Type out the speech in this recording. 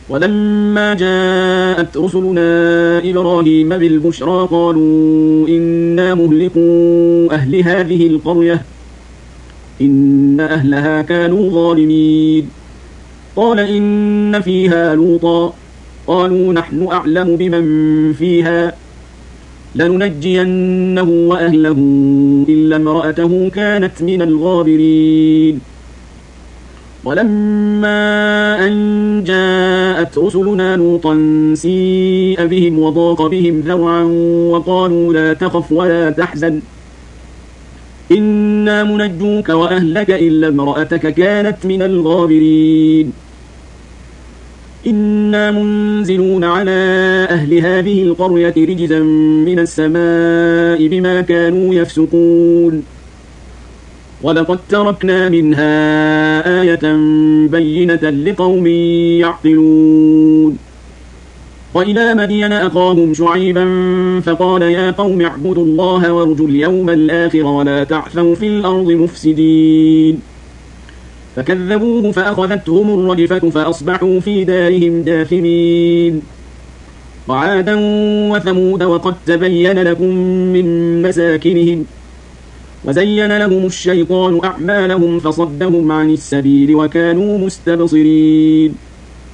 ولما جاءت رسلنا إبراهيم بالبشرى قالوا إنا مهلكو أهل هذه القرية إن أهلها كانوا ظالمين. قال إن فيها لوطا قالوا نحن أعلم بمن فيها لننجينه وأهله إلا امرأته كانت من الغابرين. ولما أن جاءت رسلنا لوطا سيء بهم وضاق بهم ذرعا وقالوا لا تخف ولا تحزن إنا منجوك وأهلك إلا امرأتك كانت من الغابرين. إنا منزلون على أهل هذه القرية رجزا من السماء بما كانوا يفسقون. ولقد تركنا منها آية بينة لقوم يعقلون. وإلى مدين أخاهم شعيبا فقال يا قوم اعبدوا الله وارجوا اليوم الآخر ولا تعثوا في الأرض مفسدين. فكذبوه فأخذتهم الرجفة فأصبحوا في دارهم جاثمين. وعادا وثمود وقد تبين لكم من مساكنهم وزين لهم الشيطان أعمالهم فصدهم عن السبيل وكانوا مستبصرين.